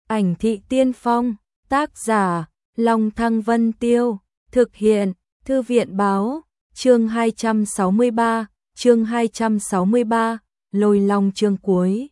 Ảnh thị tiên phong, tác giả, Long Thăng Vân Tiêu, thực hiện, Thư viện báo, chương 263, Lôi Long chương cuối.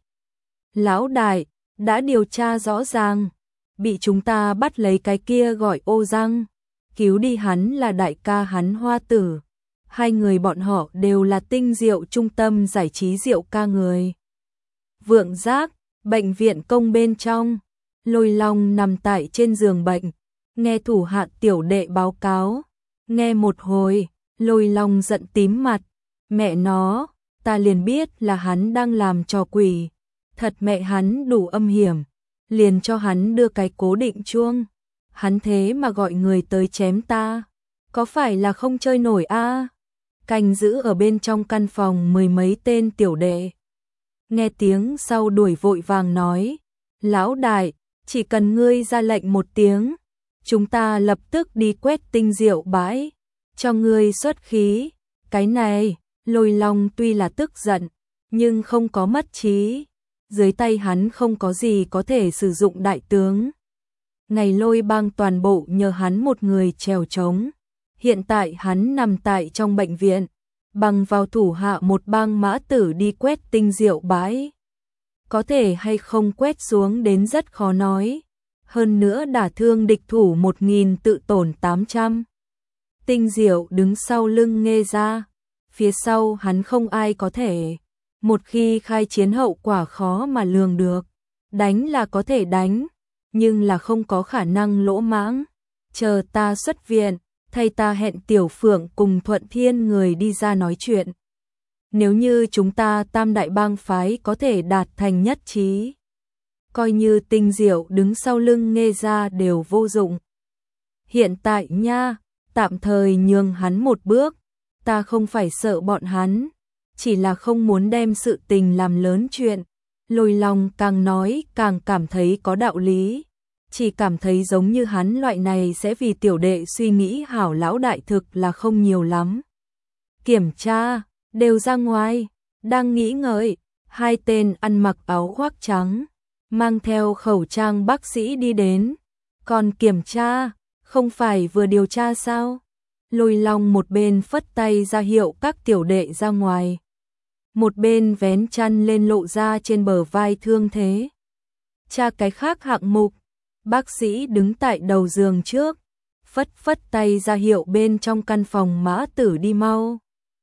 Lão đại, đã điều tra rõ ràng, bị chúng ta bắt lấy cái kia gọi Ô Răng, cứu đi hắn là đại ca hắn Hoa Tử. Hai người bọn họ đều là tinh diệu trung tâm giải trí Diệu ca người. Vượng Giác, bệnh viện công bên trong, Lôi Long nằm tại trên giường bệnh, nghe thủ hạ tiểu đệ báo cáo, nghe một hồi, Lôi Long giận tím mặt, mẹ nó, ta liền biết là hắn đang làm trò quỷ, thật mẹ hắn đủ âm hiểm, liền cho hắn đưa cái cố định chuông, hắn thế mà gọi người tới chém ta, có phải là không chơi nổi a? Canh giữ ở bên trong căn phòng mười mấy tên tiểu đệ. Nghe tiếng sau đuổi vội vàng nói, lão đại, chỉ cần ngươi ra lệnh một tiếng, chúng ta lập tức đi quét tinh diệu bãi, cho ngươi xuất khí. Cái này, Lôi Long tuy là tức giận, nhưng không có mất trí, dưới tay hắn không có gì có thể sử dụng đại tướng. Ngày Lôi Bang toàn bộ nhờ hắn một người trèo trống, hiện tại hắn nằm tại trong bệnh viện, bằng vào thủ hạ một bang mã tử đi quét tinh diệu bãi. Có thể hay không quét xuống đến rất khó nói, hơn nữa đả thương địch thủ 1000 tự tổn 800. Tinh diệu đứng sau lưng Nghê ra, phía sau hắn không ai có thể. Một khi khai chiến hậu quả khó mà lường được, đánh là có thể đánh, nhưng là không có khả năng lỗ mãng. Chờ ta xuất viện, thay ta hẹn Tiểu Phượng cùng Thuận Thiên người đi ra nói chuyện. Nếu như chúng ta tam đại bang phái có thể đạt thành nhất trí, coi như tinh diệu đứng sau lưng Nghê ra đều vô dụng. Hiện tại nha, tạm thời nhường hắn một bước, ta không phải sợ bọn hắn, chỉ là không muốn đem sự tình làm lớn chuyện. Lôi Long càng nói càng cảm thấy có đạo lý, chỉ cảm thấy giống như hắn loại này sẽ vì tiểu đệ suy nghĩ hảo lão đại thực là không nhiều lắm. Kiểm tra, đều ra ngoài, đang nghĩ ngợi, hai tên ăn mặc áo khoác trắng, mang theo khẩu trang bác sĩ đi đến. Còn kiểm tra, không phải vừa điều tra sao? Lôi Long một bên phất tay ra hiệu các tiểu đệ ra ngoài, một bên vén chăn lên lộ ra trên bờ vai thương thế. Tra cái khác hạng mục, bác sĩ đứng tại đầu giường trước, phất phất tay ra hiệu bên trong căn phòng mã tử đi mau.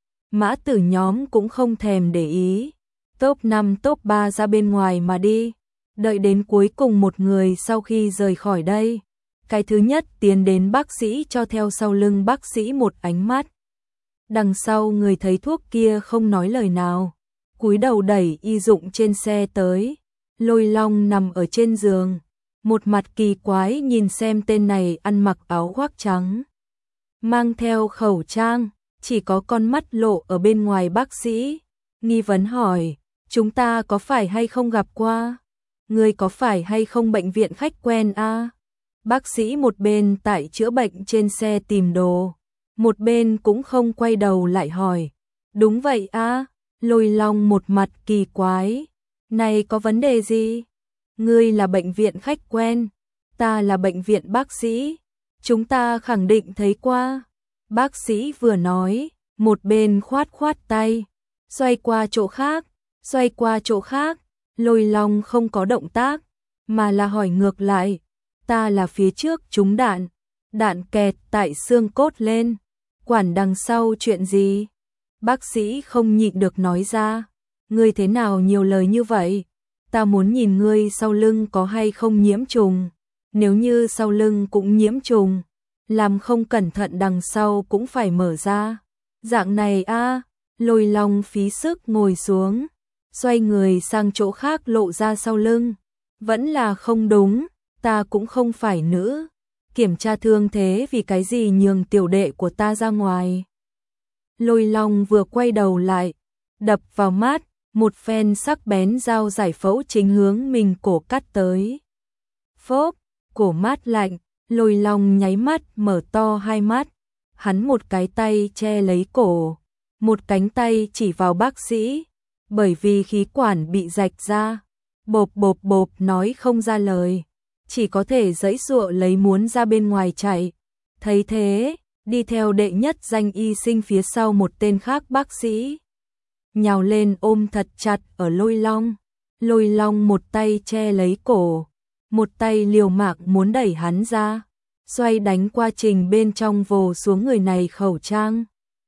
Mã tử nhóm cũng không thèm để ý, top 5 top 3 ra bên ngoài mà đi, đợi đến cuối cùng một người sau khi rời khỏi đây. Cái thứ nhất tiến đến bác sĩ cho theo sau lưng bác sĩ một ánh mắt. Đằng sau người thấy thuốc kia không nói lời nào, cúi đầu đẩy y dụng trên xe tới. Lôi Long nằm ở trên giường, một mặt kỳ quái nhìn xem tên này ăn mặc áo khoác trắng, mang theo khẩu trang, chỉ có con mắt lộ ở bên ngoài bác sĩ, nghi vấn hỏi, chúng ta có phải hay không gặp qua? Người có phải hay không bệnh viện khách quen a? Bác sĩ một bên tại chữa bệnh trên xe tìm đồ, một bên cũng không quay đầu lại hỏi, đúng vậy a? Lôi Long một mặt kỳ quái, này có vấn đề gì? Ngươi là bệnh viện khách quen, ta là bệnh viện bác sĩ, chúng ta khẳng định thấy qua. Bác sĩ vừa nói, một bên khoát khoát tay, xoay qua chỗ khác, xoay qua chỗ khác. Lôi Long không có động tác, mà là hỏi ngược lại, ta là phía trước trúng đạn, đạn kẹt tại xương cốt lên, quản đằng sau chuyện gì? Bác sĩ không nhịn được nói ra, ngươi thế nào nhiều lời như vậy? Ta muốn nhìn ngươi sau lưng có hay không nhiễm trùng, nếu như sau lưng cũng nhiễm trùng, làm không cẩn thận đằng sau cũng phải mở ra. Dạng này a? Lôi Long phí sức ngồi xuống, xoay người sang chỗ khác lộ ra sau lưng. Vẫn là không đúng, ta cũng không phải nữ. Kiểm tra thương thế vì cái gì nhường tiểu đệ của ta ra ngoài? Lôi Long vừa quay đầu lại, đập vào mắt, một phen sắc bén dao giải phẫu chính hướng mình cổ cắt tới. Phốp, cổ mát lạnh, Lôi Long nháy mắt mở to hai mắt, hắn một cái tay che lấy cổ, một cánh tay chỉ vào bác sĩ, bởi vì khí quản bị rạch ra, bộp bộp bộp nói không ra lời. chỉ có thể giãy giụa lấy muốn ra bên ngoài chạy. Thấy thế, đi theo đệ nhất danh y sinh phía sau một tên khác bác sĩ. Nhào lên ôm thật chặt ở Lôi Long. Lôi Long một tay che lấy cổ, một tay liều mạng muốn đẩy hắn ra, xoay đánh qua trình bên trong vồ xuống người này khẩu trang.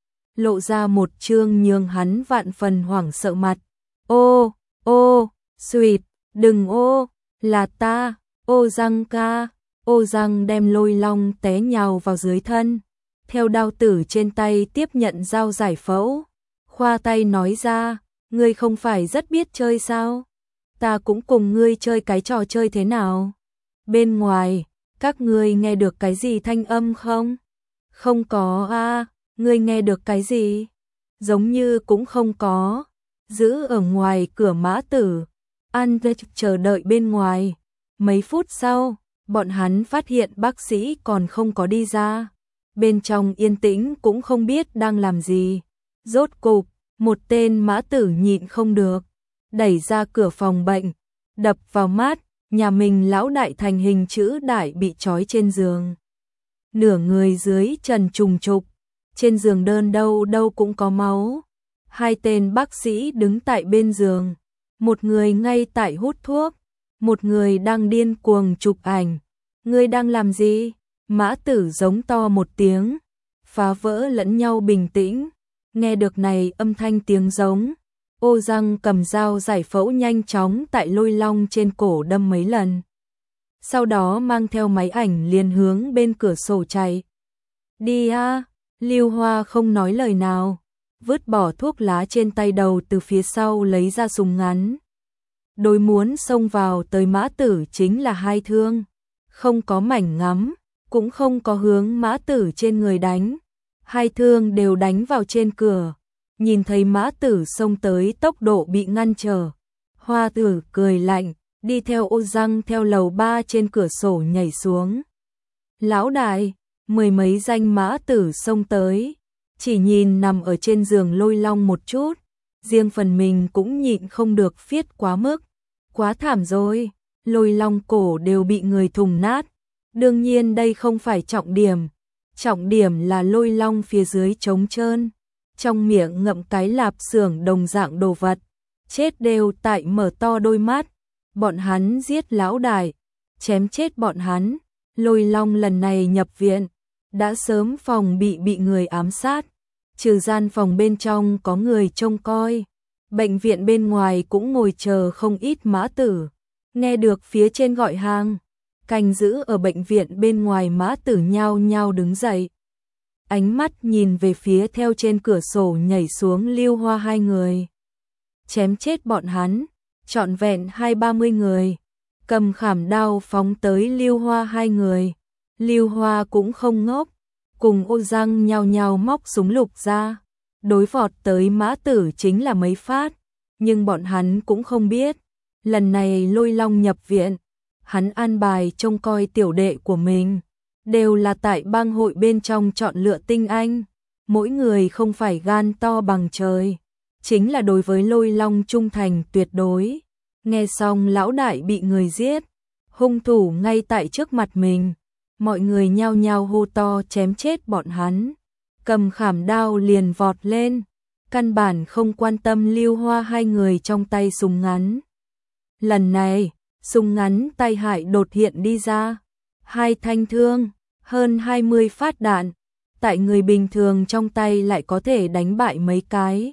Lộ ra một trương nhường hắn vạn phần hoảng sợ mặt. Ô, ô, suýt, đừng ô, là ta, ô Giang ca. Ô Giang đem Lôi Long té nhào vào dưới thân, theo đao tử trên tay tiếp nhận dao giải phẫu. Khoa tay nói ra, ngươi không phải rất biết chơi sao? Ta cũng cùng ngươi chơi cái trò chơi thế nào? Bên ngoài, các ngươi nghe được cái gì thanh âm không? Không có a, ngươi nghe được cái gì? Giống như cũng không có. Giữ ở ngoài cửa Mã Tử, An chờ đợi bên ngoài. Mấy phút sau, bọn hắn phát hiện bác sĩ còn không có đi ra. Bên trong yên tĩnh cũng không biết đang làm gì. Rốt cục, một tên Mã Tử nhịn không được, đẩy ra cửa phòng bệnh, đập vào mắt, nhà mình lão đại thành hình chữ đại bị trói trên giường. Nửa người dưới trần trùng trục, trên giường đơn đâu đâu cũng có máu. Hai tên bác sĩ đứng tại bên giường, một người ngay tại hút thuốc, một người đang điên cuồng chụp ảnh. Ngươi đang làm gì? Mã Tử giống to một tiếng, phá vỡ lẫn nhau bình tĩnh. Nghe được này âm thanh tiếng giống, Ô Giang cầm dao giải phẫu nhanh chóng tại Lôi Long trên cổ đâm mấy lần. Sau đó mang theo máy ảnh liền hướng bên cửa sổ chạy. Đi a, Lưu Hoa không nói lời nào, vứt bỏ thuốc lá trên tay đầu từ phía sau lấy ra súng ngắn. Đối muốn xông vào tới Mã Tử chính là hai thương, không có mảnh ngắm, cũng không có hướng Mã Tử trên người đánh. Hai thương đều đánh vào trên cửa, nhìn thấy Mã Tử xông tới tốc độ bị ngăn trở. Hoa Tử cười lạnh, đi theo Ô Giang theo lầu 3 trên cửa sổ nhảy xuống. Lão đại, mười mấy danh Mã Tử xông tới, chỉ nhìn nằm ở trên giường Lôi Long một chút, riêng phần mình cũng nhịn không được phiết quá mức. Quá thảm rồi, Lôi Long cổ đều bị người thùng nát. Đương nhiên đây không phải trọng điểm. Trọng điểm là Lôi Long phía dưới trống trơn, trong miệng ngậm cái lạp xưởng đồng dạng đồ vật, chết đều tại mở to đôi mắt. Bọn hắn giết lão đại, chém chết bọn hắn. Lôi Long lần này nhập viện, đã sớm phòng bị người ám sát, trừ gian phòng bên trong có người trông coi. Bệnh viện bên ngoài cũng ngồi chờ không ít Mã Tử, nghe được phía trên gọi hàng. Canh giữ ở bệnh viện bên ngoài Mã Tử nhao nhao đứng dậy. Ánh mắt nhìn về phía theo trên cửa sổ nhảy xuống Lưu Hoa hai người. Chém chết bọn hắn, trọn vẹn 20-30 người. Cầm khảm đao phóng tới Lưu Hoa hai người. Lưu Hoa cũng không ngốc, cùng Ô Giang nhao nhao móc súng lục ra. Đối vọt tới Mã Tử chính là mấy phát, nhưng bọn hắn cũng không biết. Lần này Lôi Long nhập viện, hắn an bài trông coi tiểu đệ của mình, đều là tại bang hội bên trong chọn lựa tinh anh, mỗi người không phải gan to bằng trời, chính là đối với Lôi Long trung thành tuyệt đối. Nghe xong lão đại bị người giết, hung thủ ngay tại trước mặt mình, mọi người nhao nhao hô to chém chết bọn hắn, cầm khảm đao liền vọt lên, căn bản không quan tâm Lưu Hoa hai người trong tay súng ngắn. Lần này, súng ngắn tay hại đột hiện đi ra, hai thanh thương, hơn 20 phát đạn, tại người bình thường trong tay lại có thể đánh bại mấy cái.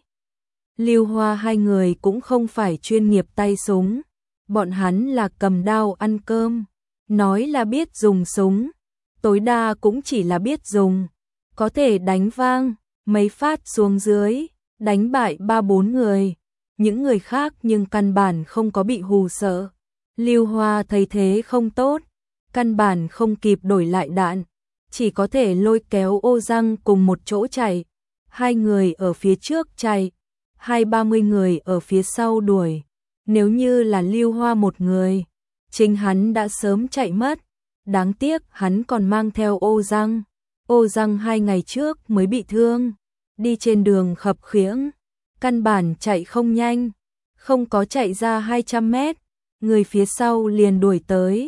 Lưu Hoa hai người cũng không phải chuyên nghiệp tay súng, bọn hắn là cầm đao ăn cơm, nói là biết dùng súng, tối đa cũng chỉ là biết dùng, có thể đánh vang, mấy phát xuống dưới, đánh bại 3-4 người, những người khác nhưng căn bản không có bị hù sợ. Lưu Hoa thấy thế không tốt, căn bản không kịp đổi lại đạn, chỉ có thể lôi kéo Ô Giang cùng một chỗ chạy, hai người ở phía trước chạy, 20-30 người ở phía sau đuổi. Nếu như là Lưu Hoa một người, chính hắn đã sớm chạy mất, đáng tiếc hắn còn mang theo Ô Giang. Ô Giang 2 ngày trước mới bị thương, đi trên đường khập khiễng, căn bản chạy không nhanh, không có chạy ra 200 mét, người phía sau liền đuổi tới,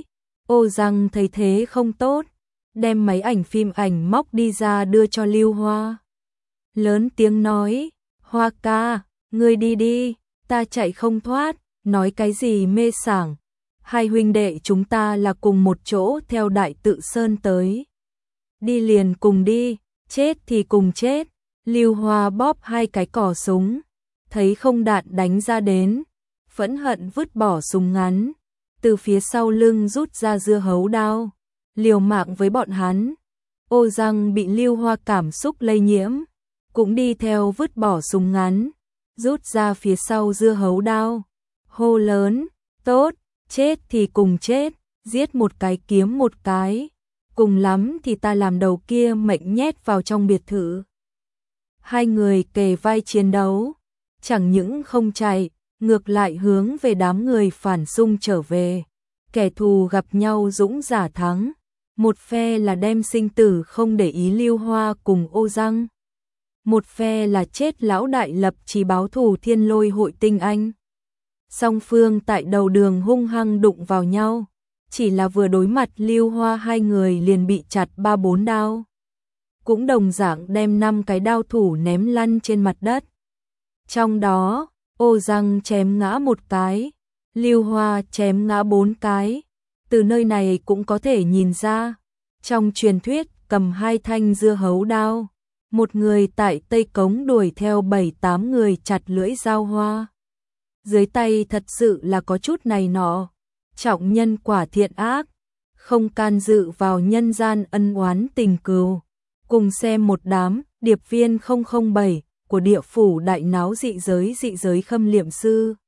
Ô Giang thấy thế không tốt, đem máy ảnh phim ảnh móc đi ra đưa cho Lưu Hoa. Lớn tiếng nói, Hoa ca, ngươi đi đi, ta chạy không thoát, nói cái gì mê sảng. Hai huynh đệ chúng ta là cùng một chỗ theo Đại Tự Sơn tới. Đi liền cùng đi, chết thì cùng chết. Lưu Hoa bóp hai cái cò súng, thấy không đạn đánh ra đến, phẫn hận vứt bỏ súng ngắn, từ phía sau lưng rút ra dưa hấu đao, liều mạng với bọn hắn. Ô Giang bị Lưu Hoa cảm xúc lây nhiễm, cũng đi theo vứt bỏ súng ngắn, rút ra phía sau dưa hấu đao, hô lớn, tốt, chết thì cùng chết, giết một cái kiếm một cái, cùng lắm thì ta làm đầu kia mệnh nhét vào trong biệt thự. Hai người kề vai chiến đấu, chẳng những không chạy, ngược lại hướng về đám người phản xung trở về. Kẻ thù gặp nhau dũng giả thắng, một phe là đem sinh tử không để ý Lưu Hoa cùng Ô Giang, một phe là chết lão đại lập chí báo thù Thiên Lôi hội tinh anh. Song phương tại đầu đường hung hăng đụng vào nhau, chỉ là vừa đối mặt Lưu Hoa hai người liền bị chặt 3-4 đao. Cũng đồng dạng đem 5 cái đao thủ ném lăn trên mặt đất. Trong đó, Ô Giang chém ngã một cái, Lưu Hoa chém ngã 4 cái. Từ nơi này cũng có thể nhìn ra, trong truyền thuyết cầm 2 thanh dưa hấu đao, một người tại Tây Cống đuổi theo 7-8 người chặt lưỡi dao hoa. Dưới tay thật sự là có chút này nọ, trọng nhân quả thiện ác, không can dự vào nhân gian ân oán tình cừu. Cùng xem một đám điệp viên 007 của địa phủ đại náo dị giới khâm liệm sư.